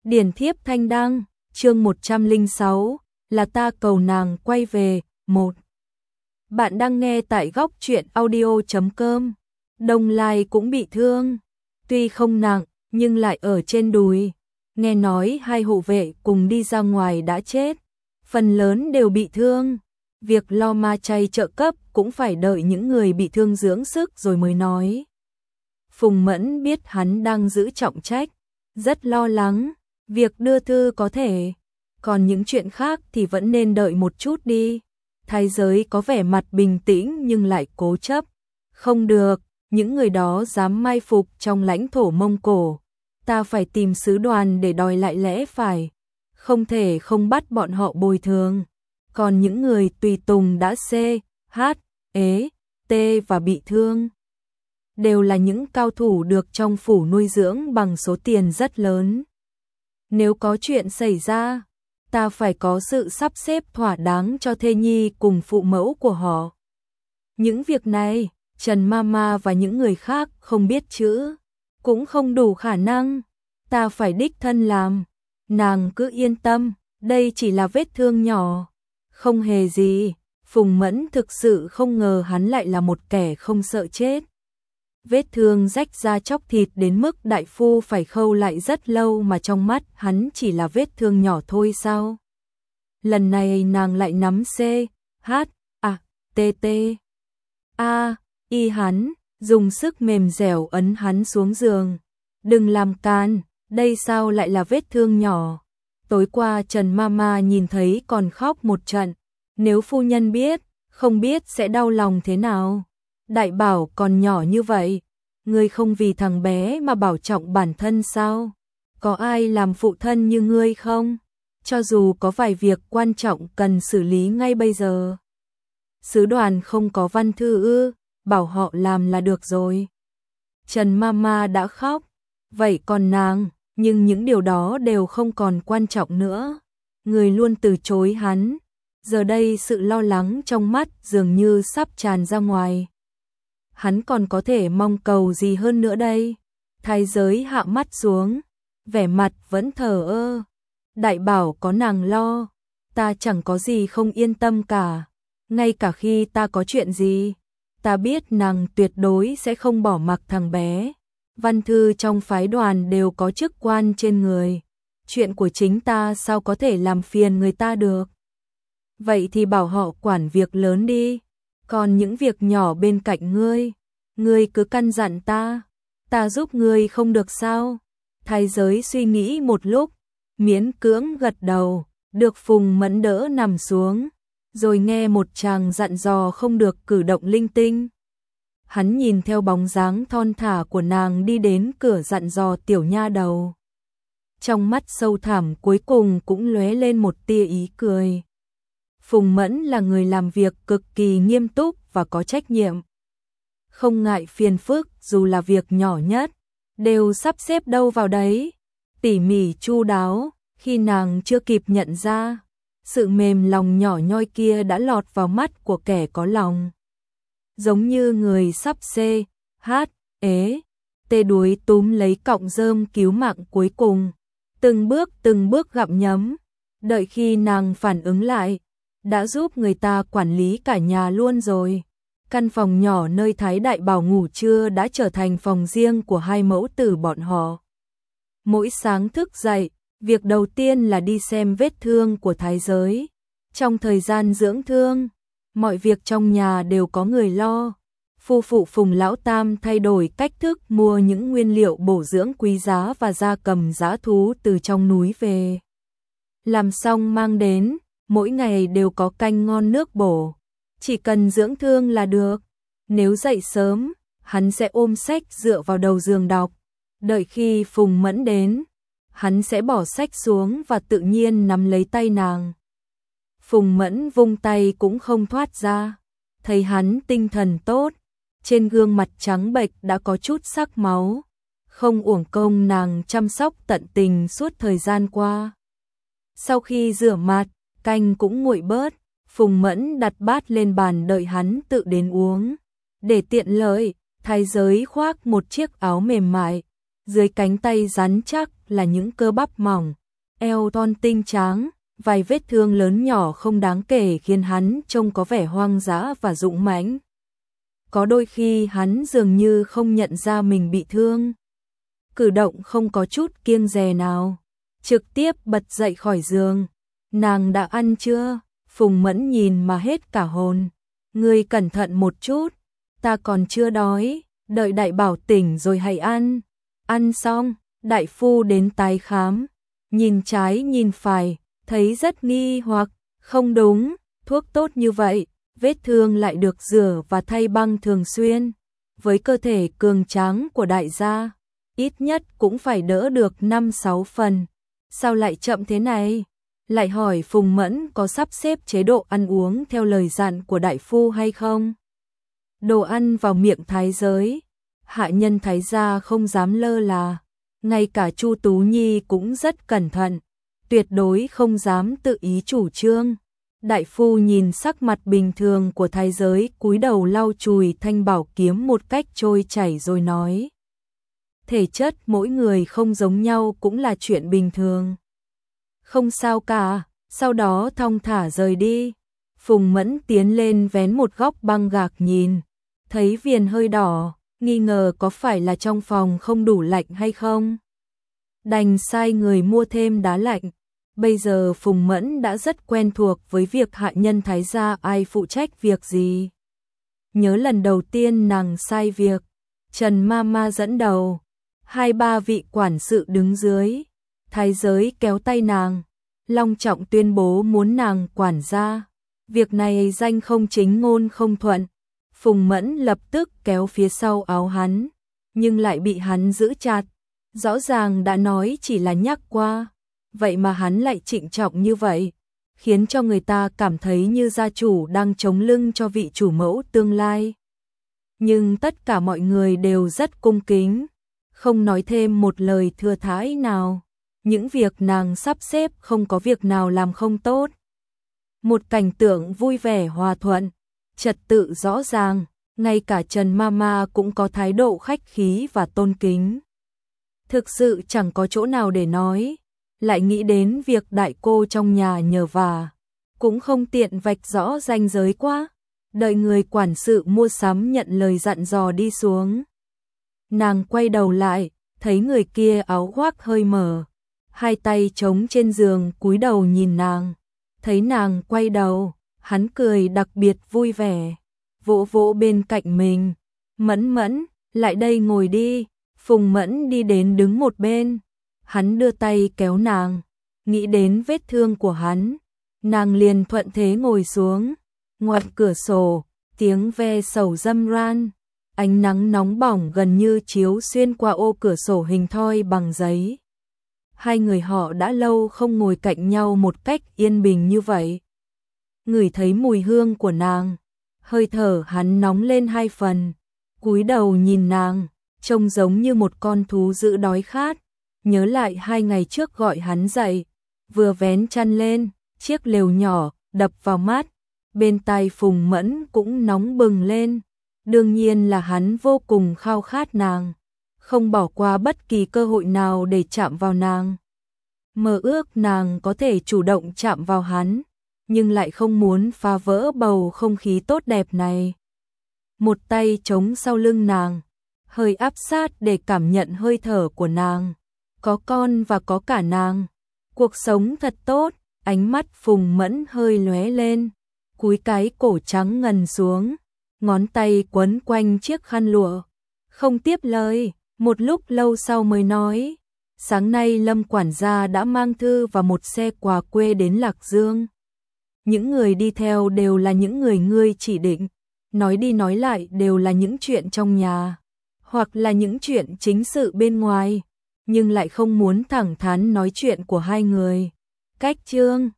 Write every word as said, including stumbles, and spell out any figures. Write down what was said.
Điển thiếp thanh đăng, chương một trăm lẻ sáu, là ta cầu nàng quay về, một. Bạn đang nghe tại góc truyện audio chấm com. Đông Lai cũng bị thương, tuy không nặng, nhưng lại ở trên đùi. Nghe nói hai hộ vệ cùng đi ra ngoài đã chết, phần lớn đều bị thương. Việc lo ma chay trợ cấp cũng phải đợi những người bị thương dưỡng sức rồi mới nói. Phùng Mẫn biết hắn đang giữ trọng trách, rất lo lắng. Việc đưa thư có thể, còn những chuyện khác thì vẫn nên đợi một chút đi. Thái giới có vẻ mặt bình tĩnh nhưng lại cố chấp. Không được, những người đó dám mai phục trong lãnh thổ Mông Cổ. Ta phải tìm sứ đoàn để đòi lại lẽ phải. Không thể không bắt bọn họ bồi thường. Còn những người tùy tùng đã C, H, ế, T và bị thương, đều là những cao thủ được trong phủ nuôi dưỡng bằng số tiền rất lớn. Nếu có chuyện xảy ra, ta phải có sự sắp xếp thỏa đáng cho thê nhi cùng phụ mẫu của họ. Những việc này, Trần Mama và những người khác không biết chữ, cũng không đủ khả năng. Ta phải đích thân làm. Nàng cứ yên tâm, đây chỉ là vết thương nhỏ, không hề gì. Phùng Mẫn thực sự không ngờ hắn lại là một kẻ không sợ chết. Vết thương rách da chóc thịt đến mức đại phu phải khâu lại rất lâu mà trong mắt hắn chỉ là vết thương nhỏ thôi sao? Lần này nàng lại nắm C, H, A, T, T, A, Y hắn, dùng sức mềm dẻo ấn hắn xuống giường. Đừng làm can, đây sao lại là vết thương nhỏ? Tối qua Trần Mama nhìn thấy còn khóc một trận. Nếu phu nhân biết, không biết sẽ đau lòng thế nào. Đại Bảo còn nhỏ như vậy, ngươi không vì thằng bé mà bảo trọng bản thân sao? Có ai làm phụ thân như ngươi không? Cho dù có vài việc quan trọng cần xử lý ngay bây giờ. Sứ đoàn không có văn thư ư, bảo họ làm là được rồi. Trần Mama đã khóc, vậy còn nàng, nhưng những điều đó đều không còn quan trọng nữa. Người luôn từ chối hắn, giờ đây sự lo lắng trong mắt dường như sắp tràn ra ngoài. Hắn còn có thể mong cầu gì hơn nữa đây? Thái giới hạ mắt xuống, vẻ mặt vẫn thờ ơ. Đại Bảo có nàng lo, ta chẳng có gì không yên tâm cả. Ngay cả khi ta có chuyện gì, ta biết nàng tuyệt đối sẽ không bỏ mặc thằng bé. Văn thư trong phái đoàn đều có chức quan trên người. Chuyện của chính ta sao có thể làm phiền người ta được? Vậy thì bảo họ quản việc lớn đi. Còn những việc nhỏ bên cạnh ngươi, ngươi cứ căn dặn ta, ta giúp ngươi không được sao? Thái giới suy nghĩ một lúc, miễn cưỡng gật đầu, được Phùng Mẫn đỡ nằm xuống, rồi nghe một chàng dặn dò không được cử động linh tinh. Hắn nhìn theo bóng dáng thon thả của nàng đi đến cửa dặn dò tiểu nha đầu. Trong mắt sâu thẳm cuối cùng cũng lóe lên một tia ý cười. Phùng Mẫn là người làm việc cực kỳ nghiêm túc và có trách nhiệm. Không ngại phiền phức dù là việc nhỏ nhất, đều sắp xếp đâu vào đấy. Tỉ mỉ chu đáo, khi nàng chưa kịp nhận ra, sự mềm lòng nhỏ nhoi kia đã lọt vào mắt của kẻ có lòng. Giống như người sắp C, H, ế, T đuối túm lấy cọng rơm cứu mạng cuối cùng. Từng bước từng bước gặm nhấm, đợi khi nàng phản ứng lại, đã giúp người ta quản lý cả nhà luôn rồi. Căn phòng nhỏ nơi Thái Đại Bảo ngủ trưa đã trở thành phòng riêng của hai mẫu tử bọn họ. Mỗi sáng thức dậy, việc đầu tiên là đi xem vết thương của thái giới. Trong thời gian dưỡng thương, mọi việc trong nhà đều có người lo. Phu phụ Phùng Lão Tam thay đổi cách thức mua những nguyên liệu bổ dưỡng quý giá và gia cầm dã thú từ trong núi về. Làm xong mang đến, mỗi ngày đều có canh ngon nước bổ. Chỉ cần dưỡng thương là được. Nếu dậy sớm, hắn sẽ ôm sách dựa vào đầu giường đọc. Đợi khi Phùng Mẫn đến, hắn sẽ bỏ sách xuống và tự nhiên nắm lấy tay nàng. Phùng Mẫn vung tay cũng không thoát ra. Thấy hắn tinh thần tốt, trên gương mặt trắng bệch đã có chút sắc máu. Không uổng công nàng chăm sóc tận tình suốt thời gian qua. Sau khi rửa mặt, canh cũng nguội bớt. Phùng Mẫn đặt bát lên bàn đợi hắn tự đến uống. Để tiện lợi, thái giới khoác một chiếc áo mềm mại, dưới cánh tay rắn chắc là những cơ bắp mỏng, eo thon tinh tráng, vài vết thương lớn nhỏ không đáng kể khiến hắn trông có vẻ hoang dã và dũng mãnh. Có đôi khi hắn dường như không nhận ra mình bị thương. Cử động không có chút kiêng dè nào, trực tiếp bật dậy khỏi giường. Nàng đã ăn chưa? Phùng Mẫn nhìn mà hết cả hồn. Ngươi cẩn thận một chút, ta còn chưa đói, đợi đại bảo tỉnh rồi hãy ăn. Ăn xong, đại phu đến tái khám, nhìn trái nhìn phải, thấy rất nghi hoặc, không đúng, thuốc tốt như vậy, vết thương lại được rửa và thay băng thường xuyên. Với cơ thể cường tráng của đại gia, ít nhất cũng phải đỡ được năm sáu phần. Sao lại chậm thế này? Lại hỏi Phùng Mẫn có sắp xếp chế độ ăn uống theo lời dặn của đại phu hay không? Đồ ăn vào miệng thái giới, hạ nhân thái gia không dám lơ là, ngay cả Chu Tú Nhi cũng rất cẩn thận, tuyệt đối không dám tự ý chủ trương. Đại phu nhìn sắc mặt bình thường của thái giới, cúi đầu lau chùi thanh bảo kiếm một cách trôi chảy rồi nói: thể chất mỗi người không giống nhau cũng là chuyện bình thường. Không sao cả, sau đó thong thả rời đi. Phùng Mẫn tiến lên vén một góc băng gạc nhìn, thấy viền hơi đỏ, nghi ngờ có phải là trong phòng không đủ lạnh hay không. Đành sai người mua thêm đá lạnh. Bây giờ Phùng Mẫn đã rất quen thuộc với việc hạ nhân thái gia ai phụ trách việc gì. Nhớ lần đầu tiên nàng sai việc, Trần Mama dẫn đầu, hai ba vị quản sự đứng dưới, thái giới kéo tay nàng, long trọng tuyên bố muốn nàng quản gia. Việc này danh không chính ngôn không thuận. Phùng Mẫn lập tức kéo phía sau áo hắn, nhưng lại bị hắn giữ chặt. Rõ ràng đã nói chỉ là nhắc qua, vậy mà hắn lại trịnh trọng như vậy, khiến cho người ta cảm thấy như gia chủ đang chống lưng cho vị chủ mẫu tương lai. Nhưng tất cả mọi người đều rất cung kính, không nói thêm một lời thừa thãi nào. Những việc nàng sắp xếp không có việc nào làm không tốt. Một cảnh tượng vui vẻ hòa thuận, trật tự rõ ràng, ngay cả Trần Mama cũng có thái độ khách khí và tôn kính. Thực sự chẳng có chỗ nào để nói, lại nghĩ đến việc đại cô trong nhà nhờ vả, cũng không tiện vạch rõ ranh giới quá. Đợi người quản sự mua sắm nhận lời dặn dò đi xuống. Nàng quay đầu lại, thấy người kia áo khoác hơi mở, hai tay chống trên giường cúi đầu nhìn nàng. Thấy nàng quay đầu, hắn cười đặc biệt vui vẻ, vỗ vỗ bên cạnh mình. Mẫn Mẫn, lại đây ngồi đi. Phùng Mẫn đi đến đứng một bên, hắn đưa tay kéo nàng, nghĩ đến vết thương của hắn, nàng liền thuận thế ngồi xuống. Ngoài cửa sổ, tiếng ve sầu râm ran, ánh nắng nóng bỏng gần như chiếu xuyên qua ô cửa sổ hình thoi bằng giấy. Hai người họ đã lâu không ngồi cạnh nhau một cách yên bình như vậy. Ngửi thấy mùi hương của nàng, hơi thở hắn nóng lên hai phần, cúi đầu nhìn nàng, trông giống như một con thú dữ đói khát. Nhớ lại hai ngày trước gọi hắn dậy, vừa vén chăn lên, chiếc lều nhỏ đập vào mắt, bên tai Phùng Mẫn cũng nóng bừng lên. Đương nhiên là hắn vô cùng khao khát nàng, không bỏ qua bất kỳ cơ hội nào để chạm vào nàng. Mơ ước nàng có thể chủ động chạm vào hắn, nhưng lại không muốn phá vỡ bầu không khí tốt đẹp này. Một tay chống sau lưng nàng, hơi áp sát để cảm nhận hơi thở của nàng. Có con và có cả nàng, cuộc sống thật tốt. Ánh mắt Phùng Mẫn hơi lóe lên, cúi cái cổ trắng ngần xuống, ngón tay quấn quanh chiếc khăn lụa, không tiếp lời. Một lúc lâu sau mới nói: sáng nay Lâm quản gia đã mang thư và một xe quà quê đến Lạc Dương. Những người đi theo đều là những người ngươi chỉ định, nói đi nói lại đều là những chuyện trong nhà, hoặc là những chuyện chính sự bên ngoài, nhưng lại không muốn thẳng thắn nói chuyện của hai người. Cách Trương